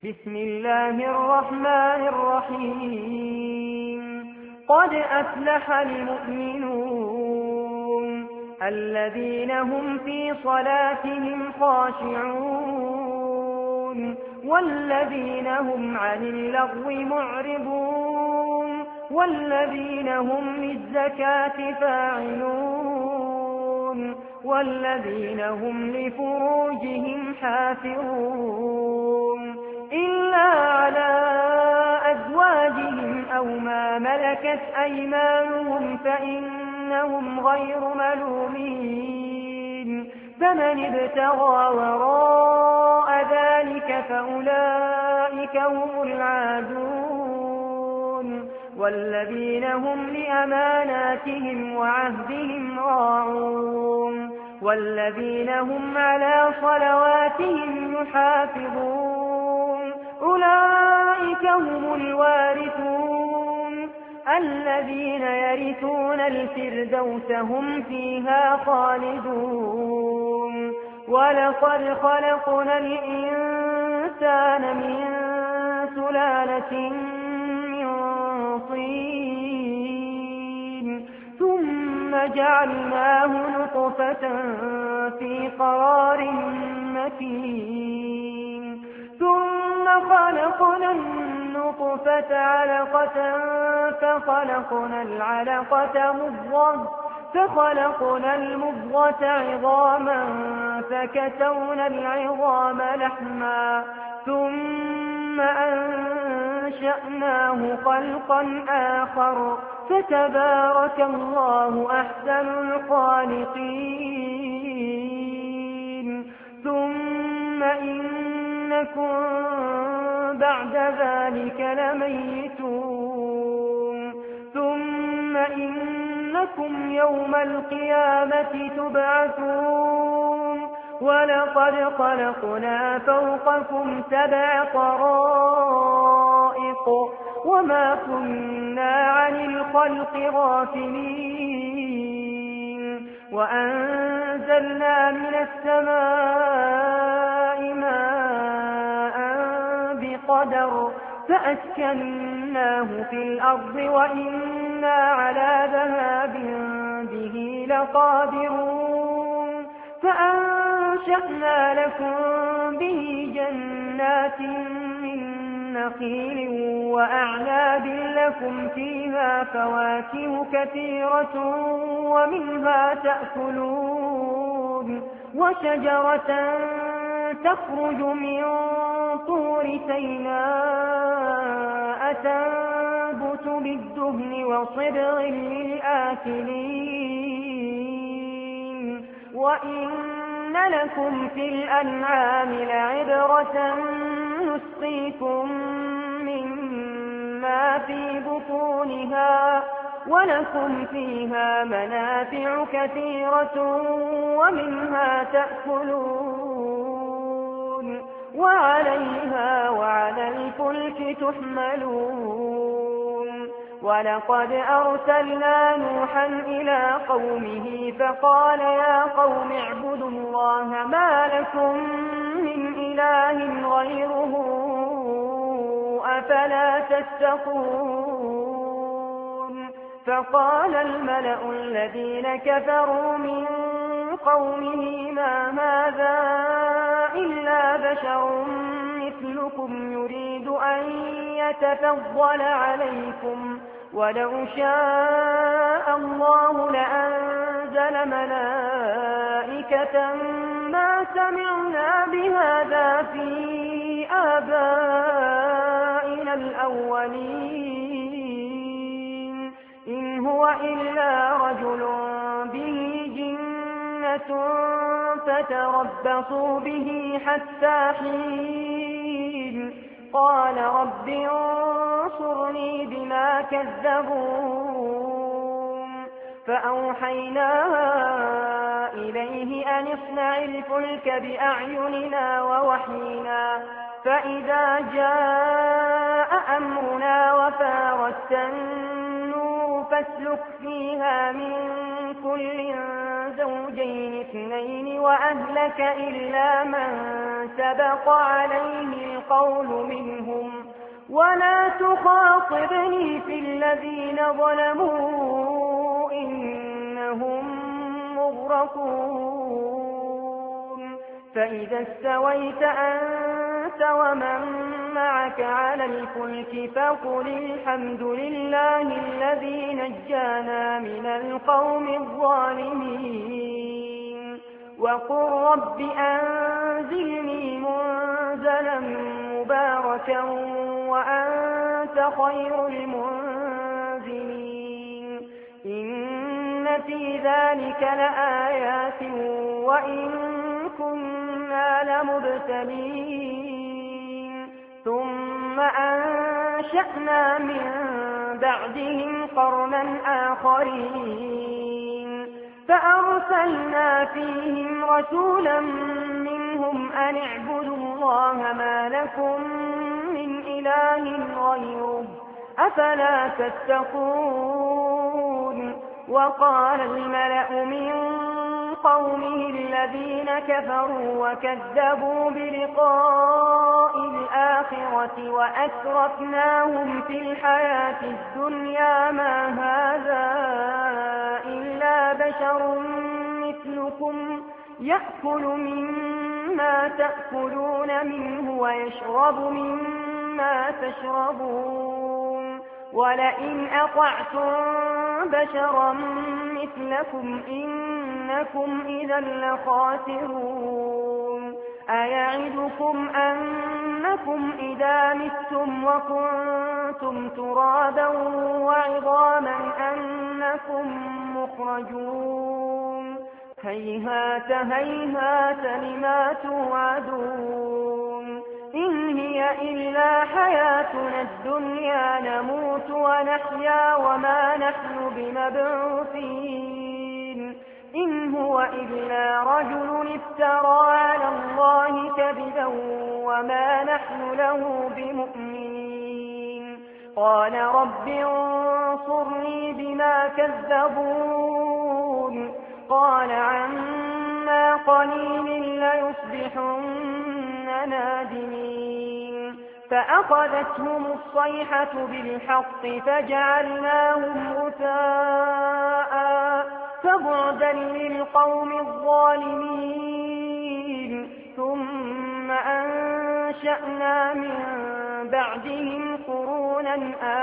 بسم الله الرحمن الرحيم قد أفلح المؤمنون الذين هم في صلاتهم خاشعون والذين هم عن اللغو معرضون والذين هم للزكاة فاعلون والذين هم لفروجهم حافظون إلا على أزواجهم أو ما ملكت أيمانهم فإنهم غير ملومين فمن ابتغى وراء ذلك فأولئك هم العادون والذين هم لأماناتهم وعهدهم راعون والذين هم على صلواتهم يحافظون أولئك هم الوارثون الذين يرثون الفردوس هم فيها خالدون ولقد خلقنا الإنسان من سلالة من طين ثم جعلناه نطفة في قرار مكين ثم خلقنا النطفة علقة فخلقنا العلقة مضغة فخلقنا المضغة عظاما فكسونا العظام لحما ثم أنشأناه خلقا آخر فتبارك الله أحسن الخالقين ثم إنكم بعد ذلك لميتون ثم إنكم يوم القيامة تبعثون ولقد خلقنا فوقكم 7 طرائق وما كنا عن الخلق غافلين وأنزلنا من السماء ماء بقدر فأسكناه في الأرض وإنا على ذهاب به لقادرون فأنشأنا لكم به جنات من نخيل وأعناب لكم فيها فواكه كثيرة ومنها تأكلون وشجرة تخرج من طور سيناء تنبت بالدهن وصبغ للآكلين وإن لكم في الأنعام لعبرة نسقيكم مما في بطونها ولكم فيها منافع كثيرة ومنها تأكلون وعليها وعلى الفلك تحملون ولقد أرسلنا نوحا إلى قومه فقال يا قوم اعبدوا الله ما لكم من إله غيره أفلا تتقون فقال الملأ الذين كفروا من قومه ما هذا إلا بشر مثلكم يريد أن يتفضل عليكم ولو شاء الله لأنزل ملائكة ما سمعنا بهذا في آبائنا الأولين إن هو إلا رجل به جنة فتربصوا به حتى حين قال رب انصرني بما كذبون فأوحينا إليه أن اصنع الفلك بأعيننا ووحينا فإذا جاء أمرنا وفارت النور فاسلك فيها من كل زوجين اثنين وأهلك إلا من سبق عليه القول منهم ولا تخاطبني في الذين ظلموا إنهم مغرقون فإذا استويت أنت ومن معك على الفلك فقل الحمد لله الذي نجانا من القوم الظالمين وقل رب أنزلني منزلا مباركا وأنت خير المنزلين إن في ذلك لآيات وإن كنا لمبتلين ثم أنشأنا من بعدهم قرنا آخرين فأرسلنا فيهم رسولا منهم أن اعبدوا الله ما لكم من إله غيره أفلا تتقون وقال الملأ من قومه الذين كفروا وكذبوا بلقاء الآخرة وأترفناهم في الحياة الدنيا ما هذا إلا بشر مثلكم يأكل مما تأكلون منه ويشرب مما تشربون ولئن أطعتم بشرا مثلكم إنكم إذا لخاسرون أيعدكم أنكم إذا متم وكنتم ترابا وعظاما أنكم مخرجون هيهات هيهات لما توعدون إن هي إلا حياتنا الدنيا نموت ونحيا وما نحن بمبعوثين إن هو إلا رجل افترى على الله كذبا وما نحن له بمؤمنين قال رب انصرني بما كذبون قال عما قليل ليصبحن نادمين فأخذتهم الصيحة بالحق فجعلناهم غثاء فبعدا للقوم الظالمين ثم أنشأنا من بعدهم قرونا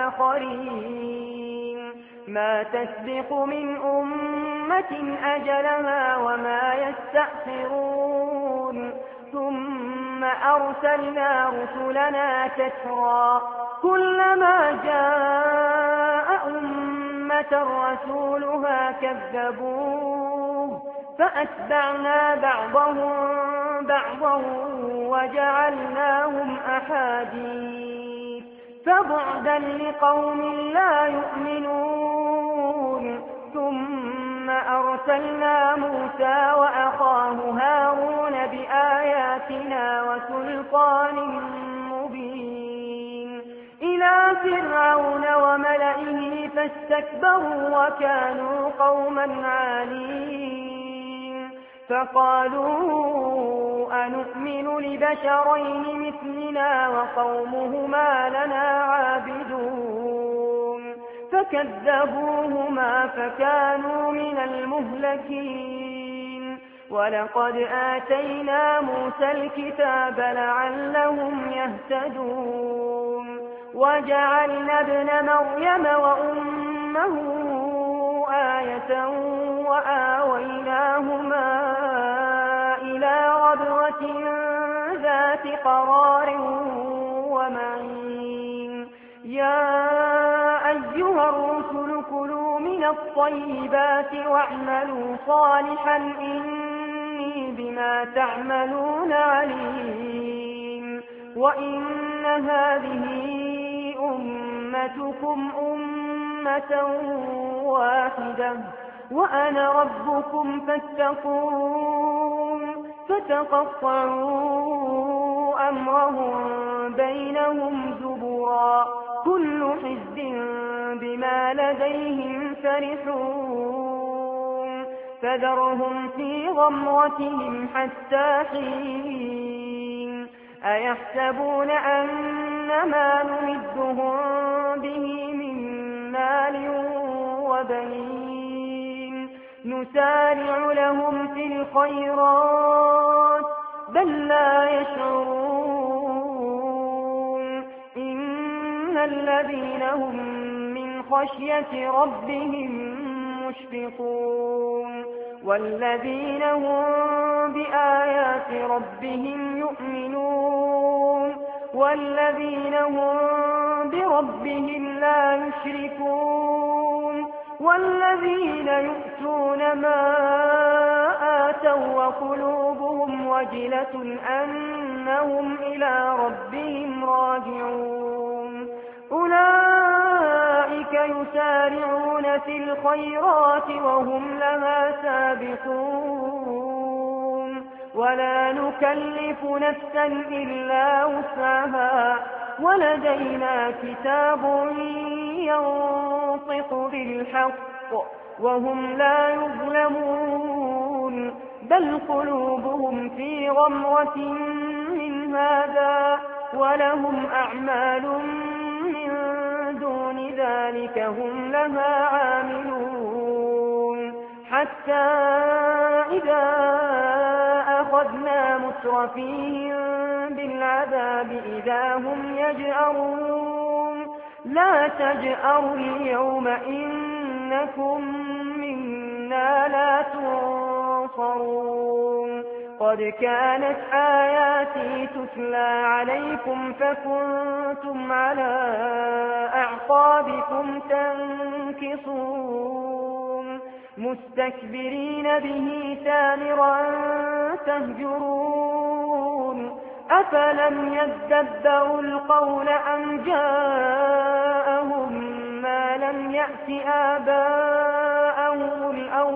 آخرين ما تسبق من أمة أجلها وما يستأخرون ثم أرسلنا رسلنا تترى كلما جاء أمة رسولها كذبوه فأتبعنا بعضهم بعضا وجعلناهم أحاديث فبعدا لقوم لا يؤمنون ثم أرسلنا موسى وأخاه هارون بآياتنا وسلطان مبين إلى فرعون وملئه فاستكبروا وكانوا قوما عالين فقالوا أنؤمن لبشرين مثلنا وقومهما لنا عابدون فكذبوهما فكانوا من المهلكين ولقد آتينا موسى الكتاب لعلهم يهتدون وجعلنا ابن مريم وأمه آية وآويناهما إلى ربوة ذات قرار ومعين يا أيها الرسل كلوا من الطيبات واعملوا صالحا إني بما تعملون عليم وإن هذه أمتكم أمة واحدة وأنا ربكم فاتقون فتقطعوا أمرهم بينهم زبرا كل حزب بما لديهم فرحون فذرهم في غمرتهم حتى حين أيحسبون أن ما نمدهم به من مال وبنين نسارع لهم في الخيرات بل لا يشعرون إن الذين هم من خشية ربهم مشفقون والذين هم بآيات ربهم يؤمنون والذين هم بربهم لا يشركون والذين يؤتون ما آتوا وقلوبهم وجلة أنهم إلى ربهم راجعون أولئك يسارعون في الخيرات وهم لها سابقون ولا نكلف نفسا إلا وسعها ولدينا كتاب ينطق بالحق وهم لا يظلمون بل قلوبهم في غمرة من هذا ولهم أعمال من دون ذلك هم لها عاملون حتى إذا أخذنا مترفيهم بالعذاب إذا هم يجأرون لا تجأروا اليوم إنكم منا لا تنصرون قد كانت آياتي تتلى عليكم فكنتم على أعقابكم تنكصون مستكبرين به سامرا تهجرون أفلم يدبروا القول أم جاءهم ما لم يأت آباءهم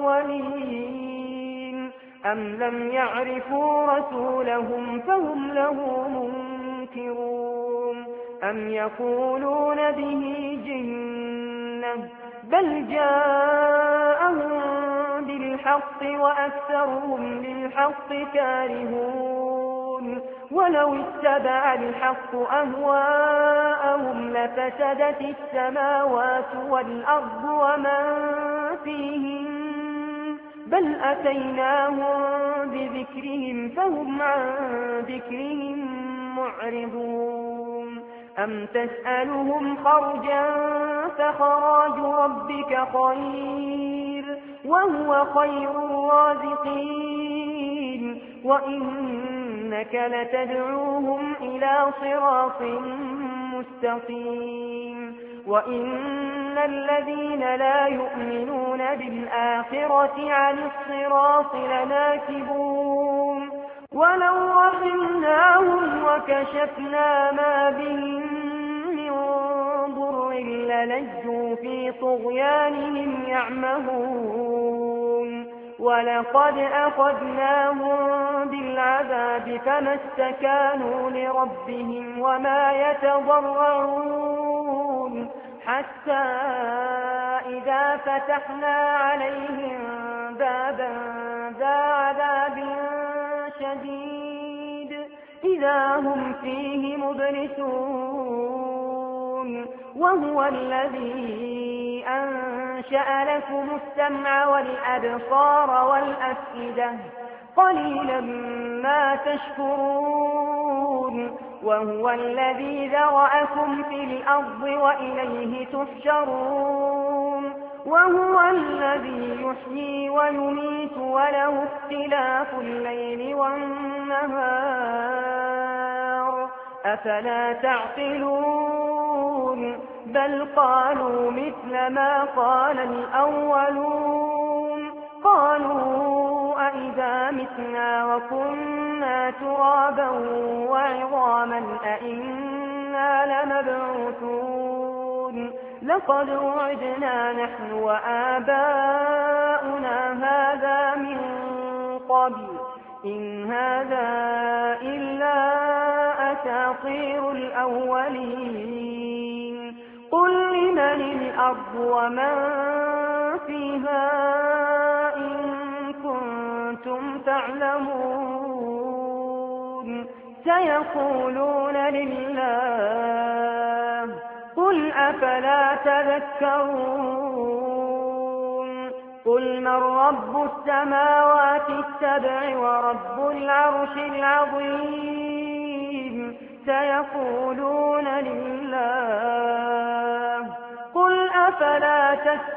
الأولين أم لم يعرفوا رسولهم فهم له منكرون أم يقولون به جنة بل جاءهم بالحق وأكثرهم للحق كارهون ولو اتبع الحق أهواءهم لفسدت السماوات والأرض ومن فيهن بل أتيناهم بذكرهم فهم عن ذكرهم معرضون أم تسألهم خرجا فخراج ربك خير وهو خير الرازقين وإنك لتدعوهم إلى صراط مستقيم وإن الذين لا يؤمنون بالآخرة عن الصراط لناكبون ولو رحمناهم وكشفنا ما بهم من ضر للجوا في طغيانهم يعمهون ولقد أخذناهم بالعذاب فما استكانوا لربهم وما يتضرعون حتى إذا فتحنا عليهم بابا ذا عذاب شديد إذا هم فيه مبلسون وهو الذي أنشأ لكم السمع والأبصار والأفئدة قليلا ما تشكرون وهو الذي ذرأكم في الأرض وإليه تحشرون وهو الذي يحيي ويميت وله اختلاف الليل والنهار أفلا تعقلون بل قالوا مثل ما قال الأولون قالوا أئذا متنا وكنا ترابا وعظاما أئنا لمبعوثون لقد وعدنا نحن وآباؤنا هذا من قبل إن هذا إلا أساطير الأولين قل لمن الأرض ومن فيها إن كنتم تعلمون سيقولون لله قل أفلا تذكرون قل من رب السماوات السبع ورب العرش العظيم سيقولون لله قل أفلا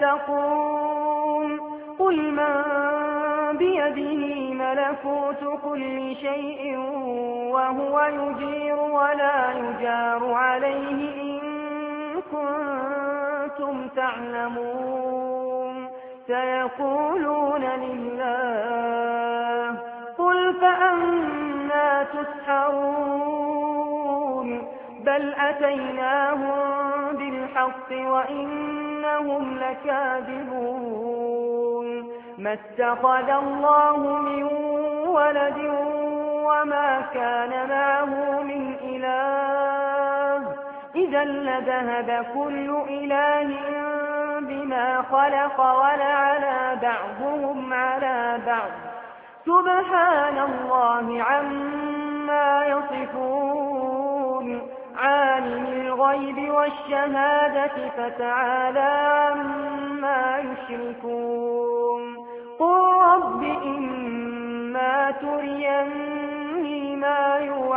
تتقون قل من بيده ملكوت كل شيء وهو يجير ولا يجار عليه إن كنتم تعلمون سيقولون لله قل فأنى تسحرون بل أتيناهم بالحق وإنهم لكاذبون ما اتخذ الله من ولد وما كان معه من إله إذا لذهب كل إله بما خلق ولعلى بعضهم على بعض سبحان الله عما يصفون عالم الغيب والشهادة فتعالى عما يشركون قل رب إما تريني ما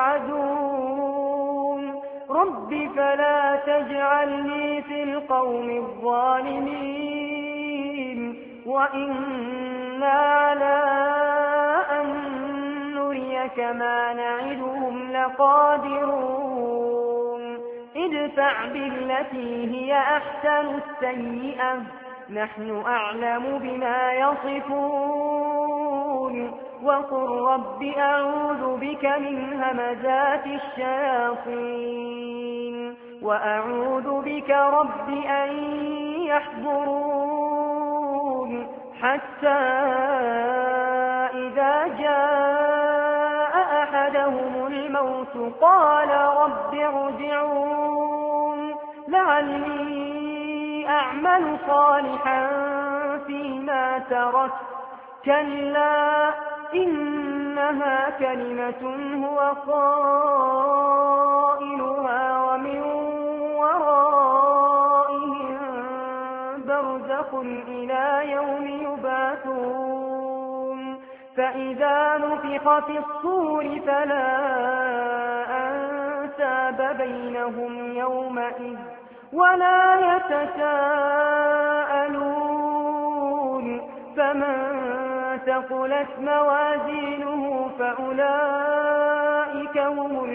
يوعدون رب فلا تجعلني في القوم الظالمين وإنا على أن نريك ما نعدهم لقادرون ادفع بالتي هي أحسن السيئة نحن أعلم بما يصفون وقل رب أعوذ بك من همزات الشياطين وأعوذ بك رب أن يحضرون حتى إذا جاء أحدهم الموت قال رب ارجعون لعلي أعمل صالحا فيما تركت كلا إنها كلمة هو قائلها ومن ورائهم برزخ إلى يوم يبعثون فإذا نفخ في الصور فلا أنساب بينهم يومئذ ولا يتساءلون فمن ثقلت موازينه فأولئك هم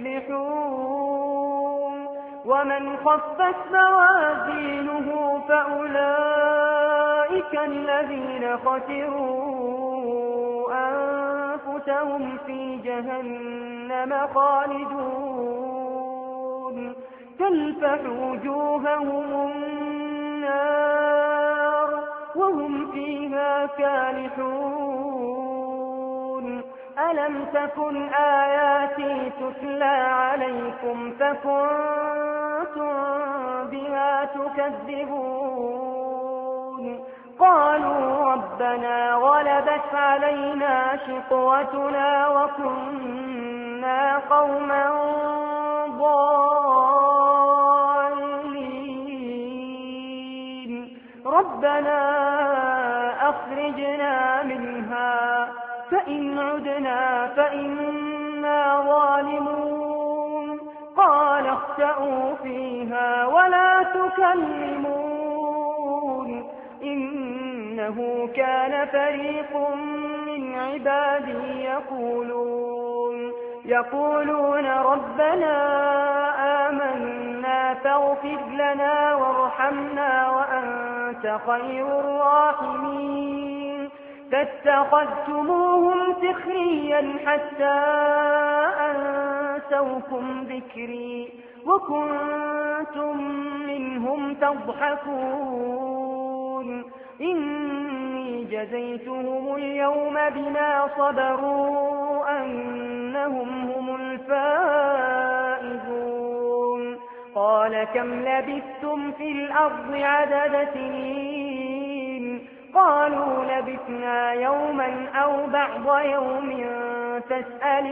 المفلحون ومن خفت موازينه فأولئك الذين خسروا أنفسهم في جهنم خالدون تلفح وجوههم النار وهم فيها كالحون ألم تكن آياتي تتلى عليكم فكنتم بها تكذبون قالوا ربنا غلبت علينا شقوتنا وكنا قوما ضالين ربنا أخرجنا منها فإن عدنا فإنا ظالمون قال اخسئوا فيها ولا تكلمون إنه كان فريق من عبادي يقولون ربنا آمنا فاغفر لنا وارحمنا وأنت خير الراحمين فاتخذتموهم سخريا حتى أنسوكم ذكري وكنتم منهم تضحكون إني جزيتهم اليوم بما صبروا أنهم هم الفائزون قال كم لبثتم في الأرض عدد سنين قالوا لبثنا يوما أو بعض يوم فاسأل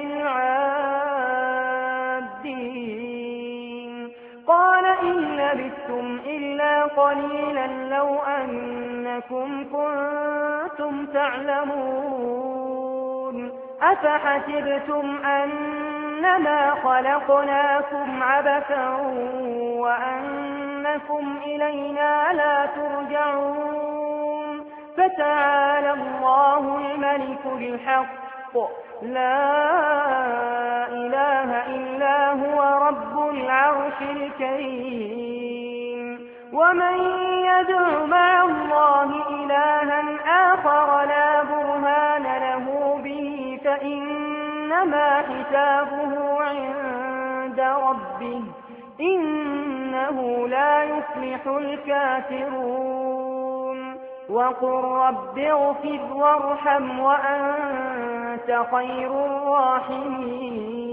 العادين قال إن لبثتم إلا قليلا لو أنكم كنتم تعلمون أفحسبتم أنما خلقناكم عبثا وأنكم إلينا لا ترجعون فتعالى الله الملك الحق لا إله إلا هو رب العرش الكريم ومن يدع مع الله إلها آخر لا برهان له به فإنما حسابه عند ربه إنه لا يفلح الكافرون وقل رب اغفر وارحم وأنت خير الراحمين